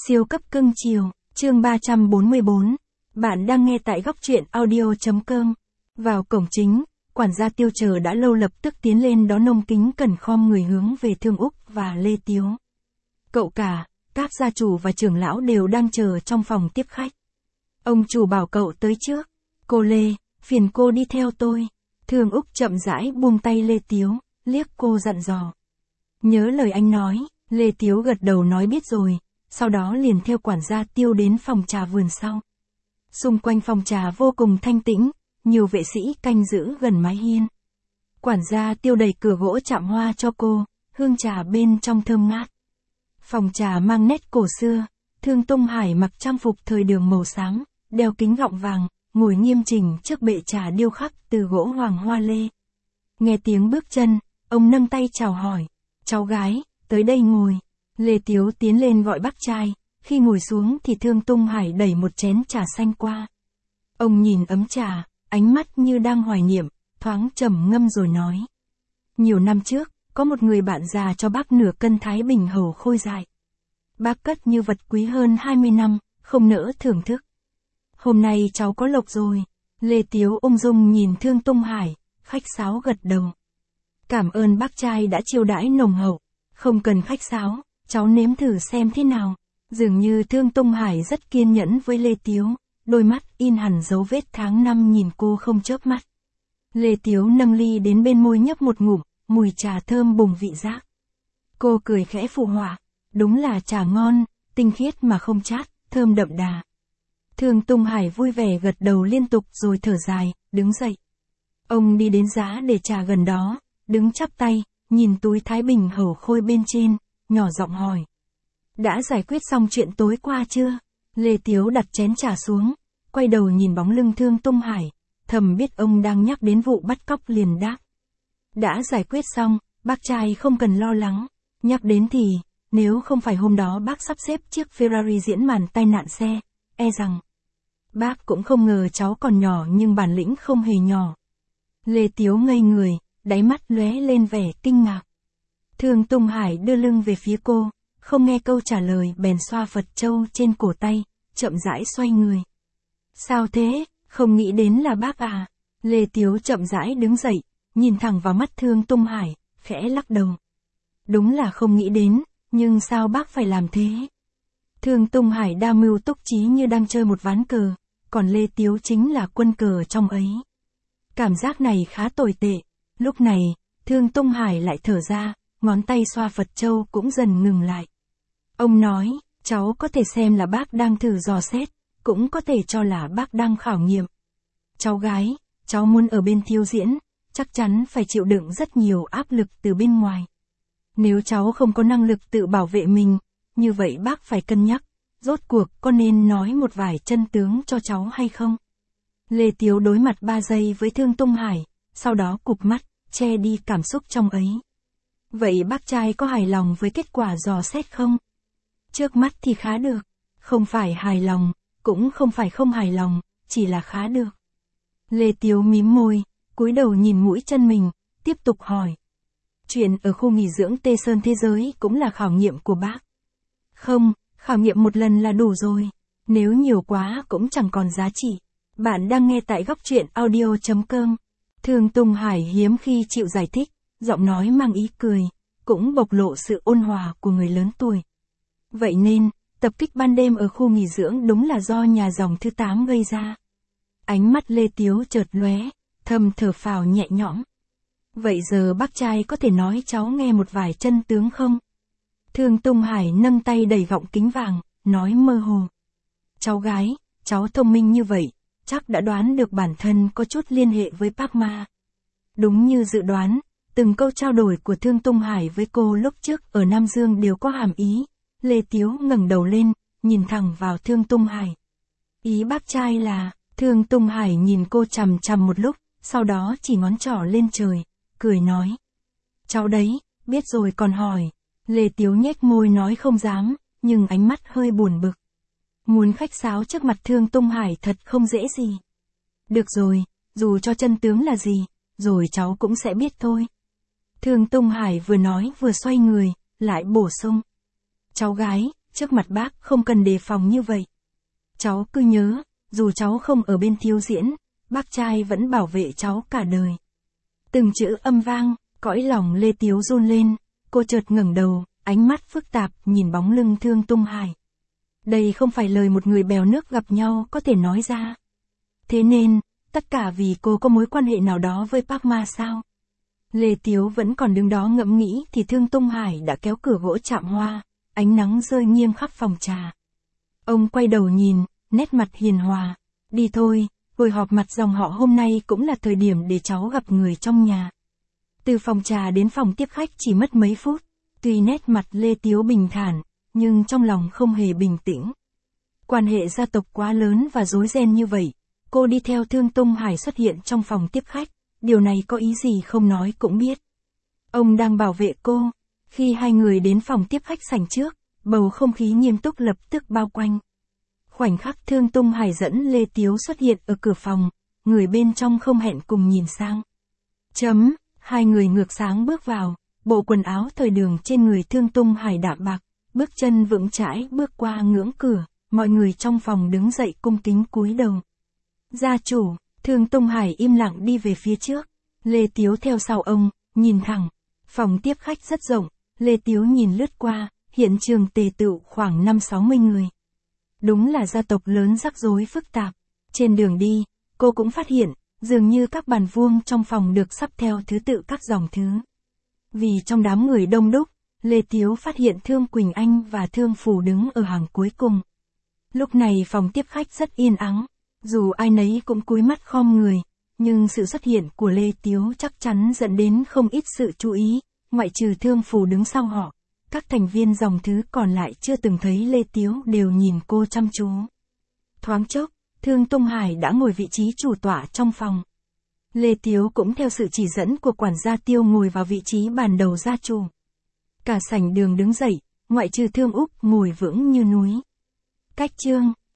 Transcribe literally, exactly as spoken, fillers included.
Siêu cấp cưng chiều, chương ba trăm bốn mươi bốn. Bạn đang nghe tại góc truyện audio.com. Vào cổng chính, quản gia Tiêu chờ đã lâu lập tức tiến lên đón ông kính cẩn khom người hướng về Thương Úc và Lê Tiếu. Cậu cả, các gia chủ và trưởng lão đều đang chờ trong phòng tiếp khách. Ông chủ bảo cậu tới trước. Cô Lê, phiền cô đi theo tôi. Thương Úc chậm rãi buông tay Lê Tiếu, liếc cô dặn dò. Nhớ lời anh nói, Lê Tiếu gật đầu nói biết rồi. Sau đó liền theo quản gia Tiêu đến phòng trà vườn sau. Xung quanh phòng trà vô cùng thanh tĩnh, nhiều vệ sĩ canh giữ gần mái hiên. Quản gia Tiêu đẩy cửa gỗ chạm hoa cho cô, hương trà bên trong thơm ngát. Phòng trà mang nét cổ xưa, Thương Tung Hải mặc trang phục thời đường màu xám, đeo kính gọng vàng, ngồi nghiêm chỉnh trước bệ trà điêu khắc từ gỗ hoàng hoa lê. Nghe tiếng bước chân, ông nâng tay chào hỏi, cháu gái, tới đây ngồi. Lê Tiếu tiến lên gọi bác trai, khi ngồi xuống thì Thương Tung Hải đẩy một chén trà xanh qua. Ông nhìn ấm trà, ánh mắt như đang hoài niệm, thoáng trầm ngâm rồi nói. Nhiều năm trước, có một người bạn già cho bác nửa cân Thái Bình hầu khôi dại. Bác cất như vật quý hơn hai mươi năm, không nỡ thưởng thức. Hôm nay cháu có lộc rồi. Lê Tiếu ung dung nhìn Thương Tung Hải, khách sáo gật đầu. Cảm ơn bác trai đã chiêu đãi nồng hậu, không cần khách sáo. Cháu nếm thử xem thế nào. Dường như Thương Tung Hải rất kiên nhẫn với Lê Tiếu, đôi mắt in hẳn dấu vết tháng năm nhìn cô không chớp mắt. Lê Tiếu nâng ly đến bên môi nhấp một ngụm, mùi trà thơm bùng vị giác. Cô cười khẽ phụ họa, đúng là trà ngon, tinh khiết mà không chát, thơm đậm đà. Thương Tung Hải vui vẻ gật đầu liên tục rồi thở dài, đứng dậy. Ông đi đến giá để trà gần đó, đứng chắp tay, nhìn túi Thái Bình hầu khôi bên trên. Nhỏ giọng hỏi. Đã giải quyết xong chuyện tối qua chưa? Lê Tiếu đặt chén trà xuống, quay đầu nhìn bóng lưng Thương Tung Hải, thầm biết ông đang nhắc đến vụ bắt cóc liền đáp. Đã giải quyết xong, bác trai không cần lo lắng. Nhắc đến thì, nếu không phải hôm đó bác sắp xếp chiếc Ferrari diễn màn tai nạn xe, e rằng. Bác cũng không ngờ cháu còn nhỏ nhưng bản lĩnh không hề nhỏ. Lê Tiếu ngây người, đáy mắt lóe lên vẻ kinh ngạc. Thương Tung Hải đưa lưng về phía cô, không nghe câu trả lời bèn xoa Phật châu trên cổ tay, chậm rãi xoay người. Sao thế, không nghĩ đến là bác à? Lê Tiếu chậm rãi đứng dậy, nhìn thẳng vào mắt Thương Tung Hải, khẽ lắc đầu. Đúng là không nghĩ đến, nhưng sao bác phải làm thế? Thương Tung Hải đa mưu túc trí như đang chơi một ván cờ, còn Lê Tiếu chính là quân cờ trong ấy. Cảm giác này khá tồi tệ, lúc này, Thương Tung Hải lại thở ra. Ngón tay xoa Phật châu cũng dần ngừng lại. Ông nói, cháu có thể xem là bác đang thử dò xét, cũng có thể cho là bác đang khảo nghiệm. Cháu gái, cháu muốn ở bên Thiêu diễn, chắc chắn phải chịu đựng rất nhiều áp lực từ bên ngoài. Nếu cháu không có năng lực tự bảo vệ mình, như vậy bác phải cân nhắc, rốt cuộc có nên nói một vài chân tướng cho cháu hay không? Lê Tiếu đối mặt ba giây với Thương Tung Hải, sau đó cụp mắt, che đi cảm xúc trong ấy. Vậy bác trai có hài lòng với kết quả dò xét không? Trước mắt thì khá được. Không phải hài lòng, cũng không phải không hài lòng, chỉ là khá được. Lê Tiếu mím môi, cúi đầu nhìn mũi chân mình, tiếp tục hỏi. Chuyện ở khu nghỉ dưỡng Tê Sơn Thế Giới cũng là khảo nghiệm của bác. Không, khảo nghiệm một lần là đủ rồi. Nếu nhiều quá cũng chẳng còn giá trị. Bạn đang nghe tại góc truyện audio.com. Thương Tung Hải hiếm khi chịu giải thích. Giọng nói mang ý cười, cũng bộc lộ sự ôn hòa của người lớn tuổi. Vậy nên, tập kích ban đêm ở khu nghỉ dưỡng đúng là do nhà dòng thứ tám gây ra. Ánh mắt Lê Tiếu chợt lóe, thầm thở phào nhẹ nhõm. Vậy giờ bác trai có thể nói cháu nghe một vài chân tướng không? Thương Tung Hải nâng tay đẩy gọng kính vàng, nói mơ hồ. Cháu gái, cháu thông minh như vậy, chắc đã đoán được bản thân có chút liên hệ với Park Ma. Đúng như dự đoán. Từng câu trao đổi của Thương Tung Hải với cô lúc trước ở Nam Dương đều có hàm ý. Lê Tiếu ngẩng đầu lên, nhìn thẳng vào Thương Tung Hải. Ý bác trai là, Thương Tung Hải nhìn cô chằm chằm một lúc, sau đó chỉ ngón trỏ lên trời, cười nói. Cháu đấy, biết rồi còn hỏi. Lê Tiếu nhếch môi nói không dám, nhưng ánh mắt hơi buồn bực. Muốn khách sáo trước mặt Thương Tung Hải thật không dễ gì. Được rồi, dù cho chân tướng là gì, rồi cháu cũng sẽ biết thôi. Thương Tung Hải vừa nói vừa xoay người, lại bổ sung. Cháu gái, trước mặt bác không cần đề phòng như vậy. Cháu cứ nhớ, dù cháu không ở bên Thiếu Diễn, bác trai vẫn bảo vệ cháu cả đời. Từng chữ âm vang, cõi lòng Lê Tiếu run lên, cô chợt ngẩng đầu, ánh mắt phức tạp nhìn bóng lưng Thương Tung Hải. Đây không phải lời một người bèo nước gặp nhau có thể nói ra. Thế nên, tất cả vì cô có mối quan hệ nào đó với Park Ma sao? Lê Tiếu vẫn còn đứng đó ngẫm nghĩ thì Thương Tung Hải đã kéo cửa gỗ chạm hoa, ánh nắng rơi nghiêng khắp phòng trà. Ông quay đầu nhìn, nét mặt hiền hòa. Đi thôi, buổi họp mặt dòng họ hôm nay cũng là thời điểm để cháu gặp người trong nhà. Từ phòng trà đến phòng tiếp khách chỉ mất mấy phút, tuy nét mặt Lê Tiếu bình thản, nhưng trong lòng không hề bình tĩnh. Quan hệ gia tộc quá lớn và rối ren như vậy, cô đi theo Thương Tung Hải xuất hiện trong phòng tiếp khách, điều này có ý gì không nói cũng biết. Ông đang bảo vệ cô. Khi hai người đến phòng tiếp khách sảnh trước, bầu không khí nghiêm túc lập tức bao quanh. Khoảnh khắc Thương Tung Hải dẫn Lê Tiếu xuất hiện ở cửa phòng, người bên trong không hẹn cùng nhìn sang. Chấm, hai người ngược sáng bước vào, bộ quần áo thời đường trên người Thương Tung Hải đạm bạc, bước chân vững chãi bước qua ngưỡng cửa, mọi người trong phòng đứng dậy cung kính cúi đầu. Gia chủ, Thương Tung Hải im lặng đi về phía trước, Lê Tiếu theo sau ông, nhìn thẳng. Phòng tiếp khách rất rộng, Lê Tiếu nhìn lướt qua, hiện trường tề tựu khoảng năm sáu mươi người. Đúng là gia tộc lớn rắc rối phức tạp. Trên đường đi, cô cũng phát hiện, dường như các bàn vuông trong phòng được sắp theo thứ tự các dòng thứ. Vì trong đám người đông đúc, Lê Tiếu phát hiện Thương Quỳnh Anh và Thương Phủ đứng ở hàng cuối cùng. Lúc này phòng tiếp khách rất yên ắng, dù ai nấy cũng cúi mắt khom người, nhưng sự xuất hiện của Lê Tiếu chắc chắn dẫn đến không ít sự chú ý, ngoại trừ Thương Phủ đứng sau họ. Các thành viên dòng thứ còn lại chưa từng thấy Lê Tiếu đều nhìn cô chăm chú. Thoáng chốc, Thương Tung Hải đã ngồi vị trí chủ tọa trong phòng. Lê Tiếu cũng theo sự chỉ dẫn của quản gia Tiêu ngồi vào vị trí bàn đầu gia chủ. Cả sảnh đường đứng dậy, ngoại trừ Thương Úc ngồi vững như núi. Cách chương